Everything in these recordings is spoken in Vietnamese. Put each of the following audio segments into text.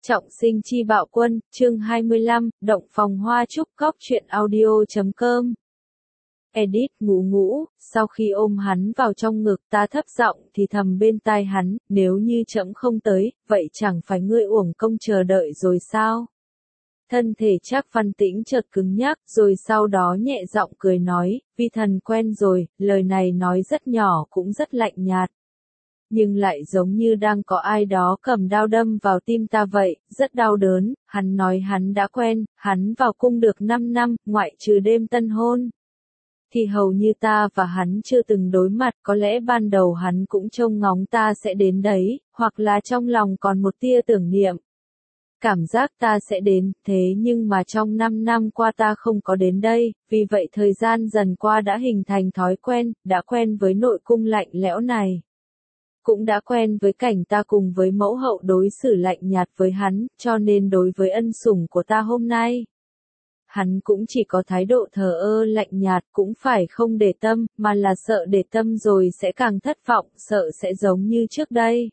Trọng sinh chi bạo quân, chương 25, động phòng hoa trúc góc truyện audio.com. Edit ngủ ngủ, sau khi ôm hắn vào trong ngực ta thấp giọng thì thầm bên tai hắn, nếu như trẫm không tới, vậy chẳng phải ngươi uổng công chờ đợi rồi sao? Thân thể Trác Văn Tĩnh chợt cứng nhắc, rồi sau đó nhẹ giọng cười nói, vi thần quen rồi, lời này nói rất nhỏ cũng rất lạnh nhạt. Nhưng lại giống như đang có ai đó cầm đao đâm vào tim ta vậy, rất đau đớn. Hắn nói hắn đã quen, hắn vào cung được 5 năm, ngoại trừ đêm tân hôn. Thì hầu như ta và hắn chưa từng đối mặt, có lẽ ban đầu hắn cũng trông ngóng ta sẽ đến đấy, hoặc là trong lòng còn một tia tưởng niệm. Cảm giác ta sẽ đến, thế nhưng mà trong 5 năm qua ta không có đến đây, vì vậy thời gian dần qua đã hình thành thói quen, đã quen với nội cung lạnh lẽo này. Cũng đã quen với cảnh ta cùng với mẫu hậu đối xử lạnh nhạt với hắn, cho nên đối với ân sủng của ta hôm nay, hắn cũng chỉ có thái độ thờ ơ lạnh nhạt, cũng phải không để tâm, mà là sợ để tâm rồi sẽ càng thất vọng, sợ sẽ giống như trước đây.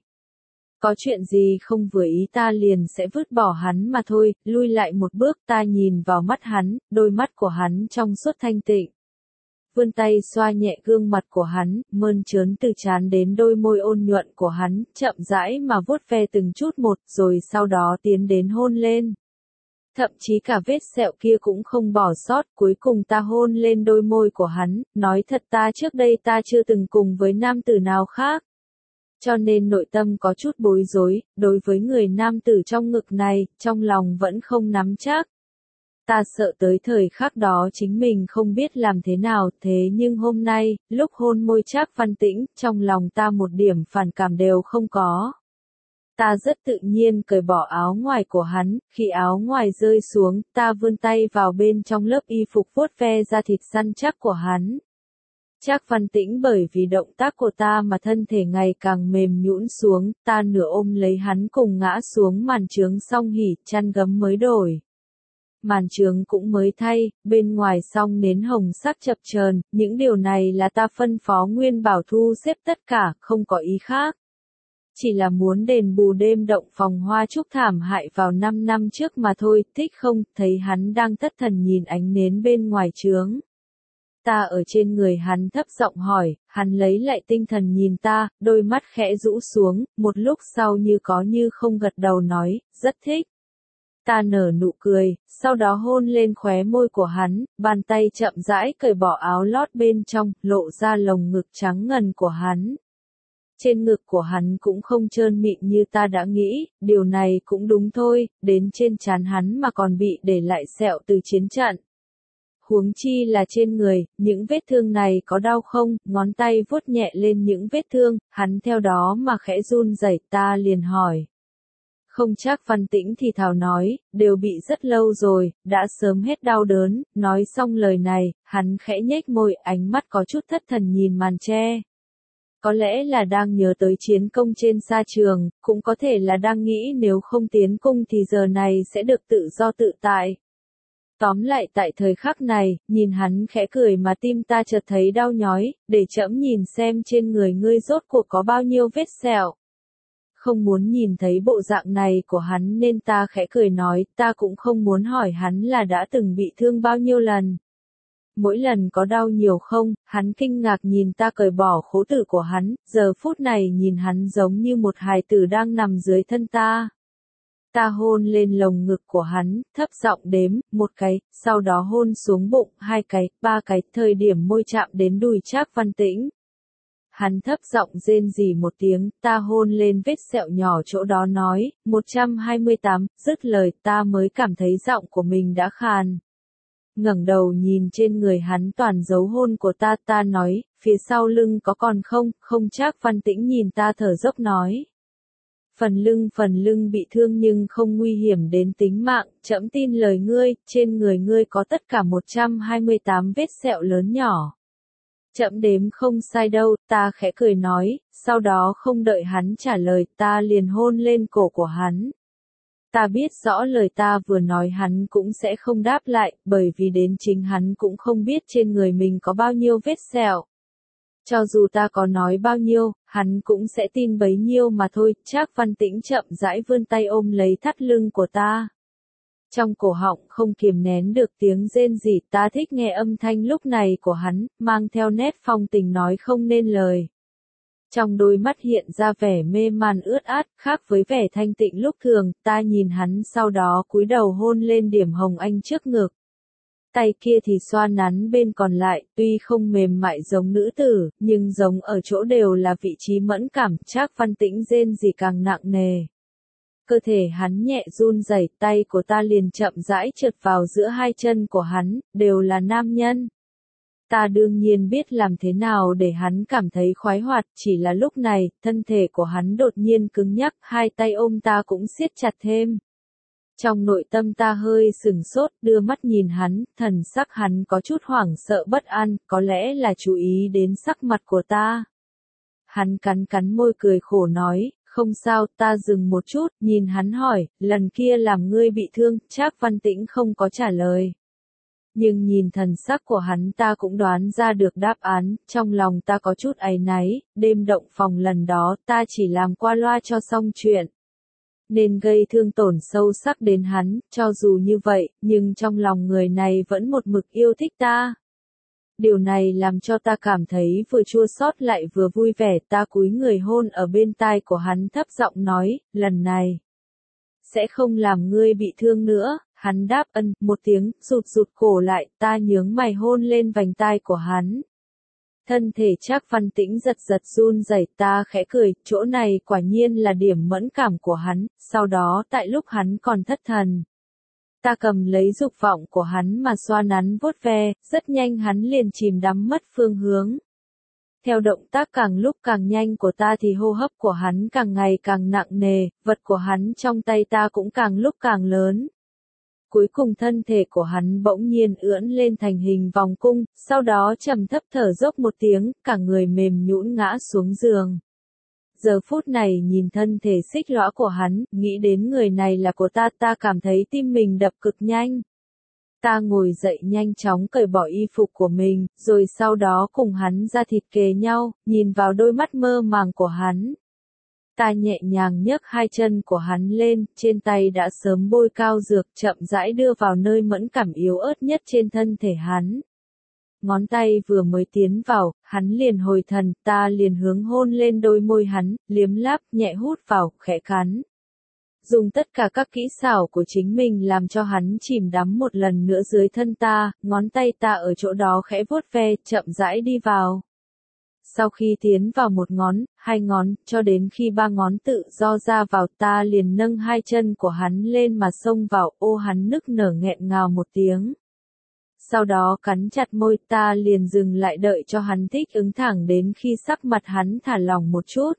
Có chuyện gì không vừa ý ta liền sẽ vứt bỏ hắn mà thôi, lui lại một bước ta nhìn vào mắt hắn, đôi mắt của hắn trong suốt thanh tịnh. Vươn tay xoa nhẹ gương mặt của hắn, mơn trớn từ trán đến đôi môi ôn nhuận của hắn, chậm rãi mà vuốt ve từng chút một, rồi sau đó tiến đến hôn lên. Thậm chí cả vết sẹo kia cũng không bỏ sót, cuối cùng ta hôn lên đôi môi của hắn, nói thật ta trước đây ta chưa từng cùng với nam tử nào khác. Cho nên nội tâm có chút bối rối, đối với người nam tử trong ngực này, trong lòng vẫn không nắm chắc. Ta sợ tới thời khắc đó chính mình không biết làm thế nào, thế nhưng hôm nay, lúc hôn môi Trác Văn Tĩnh, trong lòng ta một điểm phản cảm đều không có. Ta rất tự nhiên cởi bỏ áo ngoài của hắn, khi áo ngoài rơi xuống, ta vươn tay vào bên trong lớp y phục vuốt ve da thịt săn chắc của hắn. Trác Văn Tĩnh bởi vì động tác của ta mà thân thể ngày càng mềm nhũn xuống, ta nửa ôm lấy hắn cùng ngã xuống màn trướng xong hỉ, chăn gấm mới đổi. Màn trướng cũng mới thay, bên ngoài song nến hồng sắc chập chờn, những điều này là ta phân phó Nguyên Bảo thu xếp tất cả, không có ý khác. Chỉ là muốn đền bù đêm động phòng hoa trúc thảm hại vào 5 năm trước mà thôi, thích không, thấy hắn đang thất thần nhìn ánh nến bên ngoài trướng. Ta ở trên người hắn thấp giọng hỏi, hắn lấy lại tinh thần nhìn ta, đôi mắt khẽ rũ xuống, một lúc sau như có như không gật đầu nói, rất thích. Ta nở nụ cười, sau đó hôn lên khóe môi của hắn, bàn tay chậm rãi cởi bỏ áo lót bên trong, lộ ra lồng ngực trắng ngần của hắn. Trên ngực của hắn cũng không trơn mịn như ta đã nghĩ, điều này cũng đúng thôi, đến trên trán hắn mà còn bị để lại sẹo từ chiến trận. Huống chi là trên người, những vết thương này có đau không, ngón tay vuốt nhẹ lên những vết thương, hắn theo đó mà khẽ run rẩy, ta liền hỏi. Không. Trác Văn Tĩnh thì thào nói, đều bị rất lâu rồi, đã sớm hết đau đớn, nói xong lời này, hắn khẽ nhếch môi, ánh mắt có chút thất thần nhìn màn tre. Có lẽ là đang nhớ tới chiến công trên sa trường, cũng có thể là đang nghĩ nếu không tiến cung thì giờ này sẽ được tự do tự tại. Tóm lại tại thời khắc này, nhìn hắn khẽ cười mà tim ta chợt thấy đau nhói, để trẫm nhìn xem trên người ngươi rốt cuộc có bao nhiêu vết sẹo. Không muốn nhìn thấy bộ dạng này của hắn nên ta khẽ cười nói, ta cũng không muốn hỏi hắn là đã từng bị thương bao nhiêu lần. Mỗi lần có đau nhiều không, hắn kinh ngạc nhìn ta cởi bỏ khố tử của hắn, giờ phút này nhìn hắn giống như một hài tử đang nằm dưới thân ta. Ta hôn lên lồng ngực của hắn, thấp giọng đếm, 1 cái, sau đó hôn xuống bụng, 2 cái, 3 cái, thời điểm môi chạm đến đùi Trác Văn Tĩnh. Hắn thấp giọng rên rỉ một tiếng, ta hôn lên vết sẹo nhỏ chỗ đó nói, 128, dứt lời ta mới cảm thấy giọng của mình đã khàn. Ngẩng đầu nhìn trên người hắn toàn dấu hôn của ta, ta nói, phía sau lưng có còn không, không. Trác Văn Tĩnh nhìn ta thở dốc nói. Phần lưng bị thương nhưng không nguy hiểm đến tính mạng, trẫm tin lời ngươi, trên người ngươi có tất cả 128 vết sẹo lớn nhỏ. Trẫm đếm không sai đâu, ta khẽ cười nói, sau đó không đợi hắn trả lời, ta liền hôn lên cổ của hắn. Ta biết rõ lời ta vừa nói hắn cũng sẽ không đáp lại, bởi vì đến chính hắn cũng không biết trên người mình có bao nhiêu vết sẹo. Cho dù ta có nói bao nhiêu, hắn cũng sẽ tin bấy nhiêu mà thôi. Trác Văn Tĩnh chậm rãi vươn tay ôm lấy thắt lưng của ta. Trong cổ họng không kiềm nén được tiếng rên rỉ, ta thích nghe âm thanh lúc này của hắn, mang theo nét phong tình nói không nên lời. Trong đôi mắt hiện ra vẻ mê man ướt át, khác với vẻ thanh tịnh lúc thường, ta nhìn hắn sau đó cúi đầu hôn lên điểm hồng anh trước ngực. Tay kia thì xoa nắn bên còn lại, tuy không mềm mại giống nữ tử, nhưng giống ở chỗ đều là vị trí mẫn cảm. Trác Văn Tĩnh rên rỉ càng nặng nề. Cơ thể hắn nhẹ run rẩy, tay của ta liền chậm rãi trượt vào giữa hai chân của hắn, đều là nam nhân. Ta đương nhiên biết làm thế nào để hắn cảm thấy khoái hoạt, chỉ là lúc này, thân thể của hắn đột nhiên cứng nhắc, hai tay ôm ta cũng siết chặt thêm. Trong nội tâm ta hơi sừng sốt, đưa mắt nhìn hắn, thần sắc hắn có chút hoảng sợ bất an, có lẽ là chú ý đến sắc mặt của ta. Hắn cắn cắn môi cười khổ nói, không sao. Ta dừng một chút, nhìn hắn hỏi, lần kia làm ngươi bị thương. Trác Văn Tĩnh không có trả lời. Nhưng nhìn thần sắc của hắn ta cũng đoán ra được đáp án, trong lòng ta có chút áy náy, đêm động phòng lần đó ta chỉ làm qua loa cho xong chuyện. Nên gây thương tổn sâu sắc đến hắn, cho dù như vậy, nhưng trong lòng người này vẫn một mực yêu thích ta. Điều này làm cho ta cảm thấy vừa chua xót lại vừa vui vẻ. Ta cúi người hôn ở bên tai của hắn thấp giọng nói, lần này sẽ không làm ngươi bị thương nữa. Hắn đáp ân một tiếng, rụt cổ lại, ta nhướng mày hôn lên vành tai của hắn. Thân thể Trác Văn Tĩnh giật run rẩy, ta khẽ cười, chỗ này quả nhiên là điểm mẫn cảm của hắn. Sau đó tại lúc hắn còn thất thần, ta cầm lấy dục vọng của hắn mà xoa nắn vuốt ve, rất nhanh hắn liền chìm đắm mất phương hướng. Theo động tác càng lúc càng nhanh của ta thì hô hấp của hắn càng ngày càng nặng nề, vật của hắn trong tay ta cũng càng lúc càng lớn. Cuối cùng thân thể của hắn bỗng nhiên ưỡn lên thành hình vòng cung, sau đó trầm thấp thở dốc một tiếng, cả người mềm nhũn ngã xuống giường. Giờ phút này nhìn thân thể xích lõa của hắn, nghĩ đến người này là của ta, ta cảm thấy tim mình đập cực nhanh. Ta ngồi dậy nhanh chóng cởi bỏ y phục của mình, rồi sau đó cùng hắn ra thịt kề nhau, nhìn vào đôi mắt mơ màng của hắn. Ta nhẹ nhàng nhấc hai chân của hắn lên, trên tay đã sớm bôi cao dược, chậm rãi đưa vào nơi mẫn cảm yếu ớt nhất trên thân thể hắn. Ngón tay vừa mới tiến vào, hắn liền hồi thần, ta liền hướng hôn lên đôi môi hắn, liếm láp, nhẹ hút vào, khẽ cắn. Dùng tất cả các kỹ xảo của chính mình làm cho hắn chìm đắm một lần nữa dưới thân ta, ngón tay ta ở chỗ đó khẽ vuốt ve, chậm rãi đi vào. Sau khi tiến vào một ngón, hai ngón, cho đến khi ba ngón tự do ra vào, ta liền nâng hai chân của hắn lên mà xông vào, ô hắn nức nở nghẹn ngào một tiếng. Sau đó cắn chặt môi, ta liền dừng lại đợi cho hắn thích ứng thẳng đến khi sắc mặt hắn thả lỏng một chút.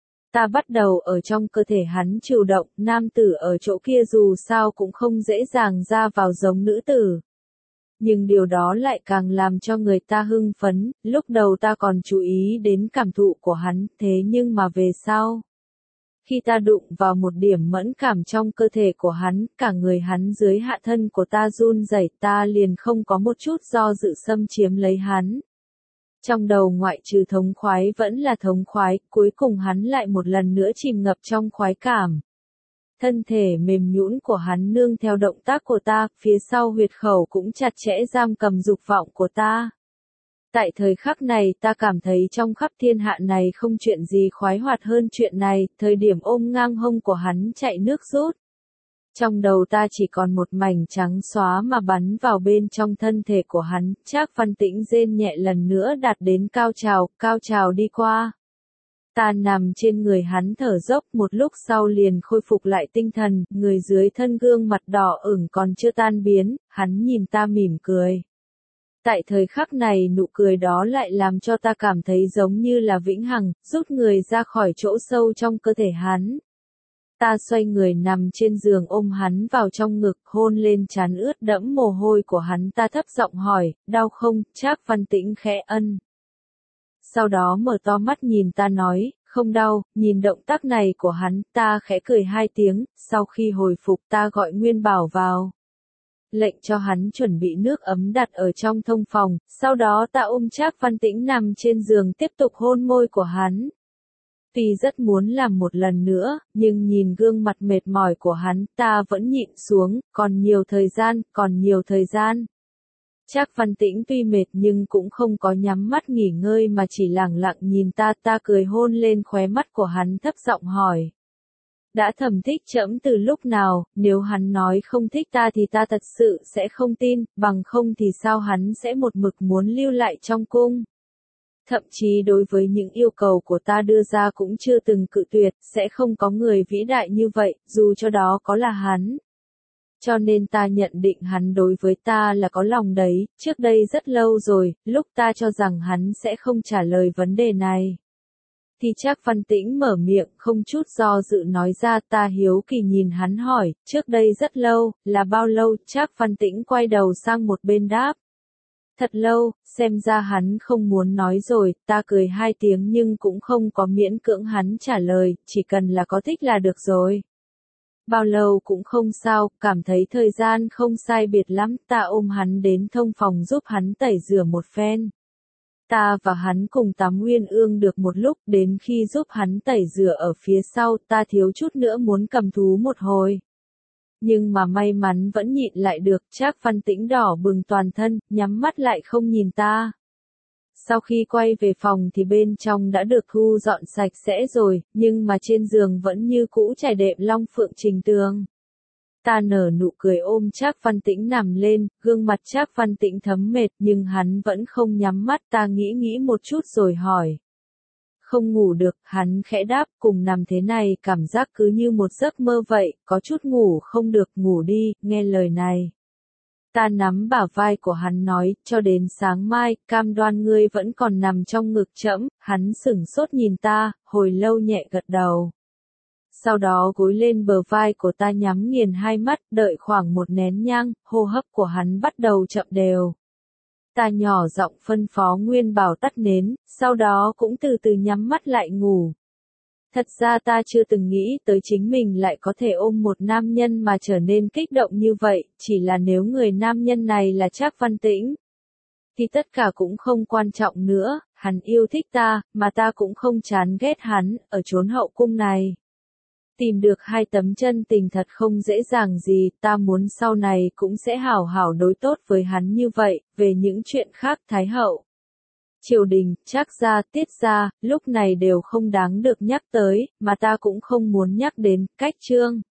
Ta bắt đầu ở trong cơ thể hắn chịu động, nam tử ở chỗ kia dù sao cũng không dễ dàng ra vào giống nữ tử. Nhưng điều đó lại càng làm cho người ta hưng phấn, lúc đầu ta còn chú ý đến cảm thụ của hắn, thế nhưng mà về sau, khi ta đụng vào một điểm mẫn cảm trong cơ thể của hắn, cả người hắn dưới hạ thân của ta run rẩy, ta liền không có một chút do dự xâm chiếm lấy hắn. Trong đầu ngoại trừ thống khoái vẫn là thống khoái, cuối cùng hắn lại một lần nữa chìm ngập trong khoái cảm. Thân thể mềm nhũn của hắn nương theo động tác của ta, phía sau huyệt khẩu cũng chặt chẽ giam cầm dục vọng của ta. Tại thời khắc này ta cảm thấy trong khắp thiên hạ này không chuyện gì khoái hoạt hơn chuyện này, thời điểm ôm ngang hông của hắn chạy nước rút. Trong đầu ta chỉ còn một mảnh trắng xóa mà bắn vào bên trong thân thể của hắn, Trác Văn Tĩnh rên nhẹ lần nữa đạt đến cao trào đi qua. Ta nằm trên người hắn thở dốc, một lúc sau liền khôi phục lại tinh thần, người dưới thân gương mặt đỏ ửng còn chưa tan biến, hắn nhìn ta mỉm cười. Tại thời khắc này nụ cười đó lại làm cho ta cảm thấy giống như là vĩnh hằng, rút người ra khỏi chỗ sâu trong cơ thể hắn. Ta xoay người nằm trên giường ôm hắn vào trong ngực, hôn lên trán ướt đẫm mồ hôi của hắn, ta thấp giọng hỏi, đau không? Trác Văn Tĩnh khẽ ân. Sau đó mở to mắt nhìn ta nói, không đau. Nhìn động tác này của hắn, ta khẽ cười hai tiếng, sau khi hồi phục ta gọi Nguyên Bảo vào. lệnh cho hắn chuẩn bị nước ấm đặt ở trong thông phòng, sau đó ta ôm Trác Văn Tĩnh nằm trên giường tiếp tục hôn môi của hắn. Tuy rất muốn làm một lần nữa, nhưng nhìn gương mặt mệt mỏi của hắn, ta vẫn nhịn xuống, còn nhiều thời gian. Trác Văn Tĩnh tuy mệt nhưng cũng không có nhắm mắt nghỉ ngơi mà chỉ lẳng lặng nhìn ta cười hôn lên khóe mắt của hắn thấp giọng hỏi. Đã thầm thích trẫm từ lúc nào, nếu hắn nói không thích ta thì ta thật sự sẽ không tin, bằng không thì sao hắn sẽ một mực muốn lưu lại trong cung. Thậm chí đối với những yêu cầu của ta đưa ra cũng chưa từng cự tuyệt, sẽ không có người vĩ đại như vậy, dù cho đó có là hắn. Cho nên ta nhận định hắn đối với ta là có lòng đấy, trước đây rất lâu rồi, lúc ta cho rằng hắn sẽ không trả lời vấn đề này. Thì Trác Văn Tĩnh mở miệng không chút do dự nói ra. Ta hiếu kỳ nhìn hắn hỏi, trước đây rất lâu, là bao lâu? Trác Văn Tĩnh quay đầu sang một bên đáp. Thật lâu, xem ra hắn không muốn nói rồi, ta cười hai tiếng nhưng cũng không có miễn cưỡng hắn trả lời, chỉ cần là có thích là được rồi. Bao lâu cũng không sao, cảm thấy thời gian không sai biệt lắm, ta ôm hắn đến thông phòng giúp hắn tẩy rửa một phen. Ta và hắn cùng tắm uyên ương được một lúc, đến khi giúp hắn tẩy rửa ở phía sau, ta thiếu chút nữa muốn cầm thú một hồi. Nhưng mà may mắn vẫn nhịn lại được. Trác Văn Tĩnh đỏ bừng toàn thân, nhắm mắt lại không nhìn ta. Sau khi quay về phòng thì bên trong đã được thu dọn sạch sẽ rồi, nhưng mà trên giường vẫn như cũ trải đệm long phượng trình tường. Ta nở nụ cười ôm Trác Văn Tĩnh nằm lên, gương mặt Trác Văn Tĩnh thấm mệt nhưng hắn vẫn không nhắm mắt. Ta nghĩ một chút rồi hỏi. Không ngủ được, hắn khẽ đáp, cùng nằm thế này cảm giác cứ như một giấc mơ vậy, có chút ngủ không được, ngủ đi, nghe lời này. Ta nắm bả vai của hắn nói, cho đến sáng mai, cam đoan ngươi vẫn còn nằm trong ngực trẫm. Hắn sửng sốt nhìn ta, hồi lâu nhẹ gật đầu. Sau đó gối lên bờ vai của ta nhắm nghiền hai mắt, đợi khoảng một nén nhang, hô hấp của hắn bắt đầu chậm đều. Ta nhỏ giọng phân phó Nguyên Bảo tắt nến, sau đó cũng từ từ nhắm mắt lại ngủ. Thật ra ta chưa từng nghĩ tới chính mình lại có thể ôm một nam nhân mà trở nên kích động như vậy, chỉ là nếu người nam nhân này là Trác Văn Tĩnh. Thì tất cả cũng không quan trọng nữa, hắn yêu thích ta, mà ta cũng không chán ghét hắn, ở chốn hậu cung này. Tìm được hai tấm chân tình thật không dễ dàng gì, ta muốn sau này cũng sẽ hảo hảo đối tốt với hắn như vậy. Về những chuyện khác Thái hậu, triều đình, Trác gia, Tiết gia, lúc này đều không đáng được nhắc tới, mà ta cũng không muốn nhắc đến. Cách chương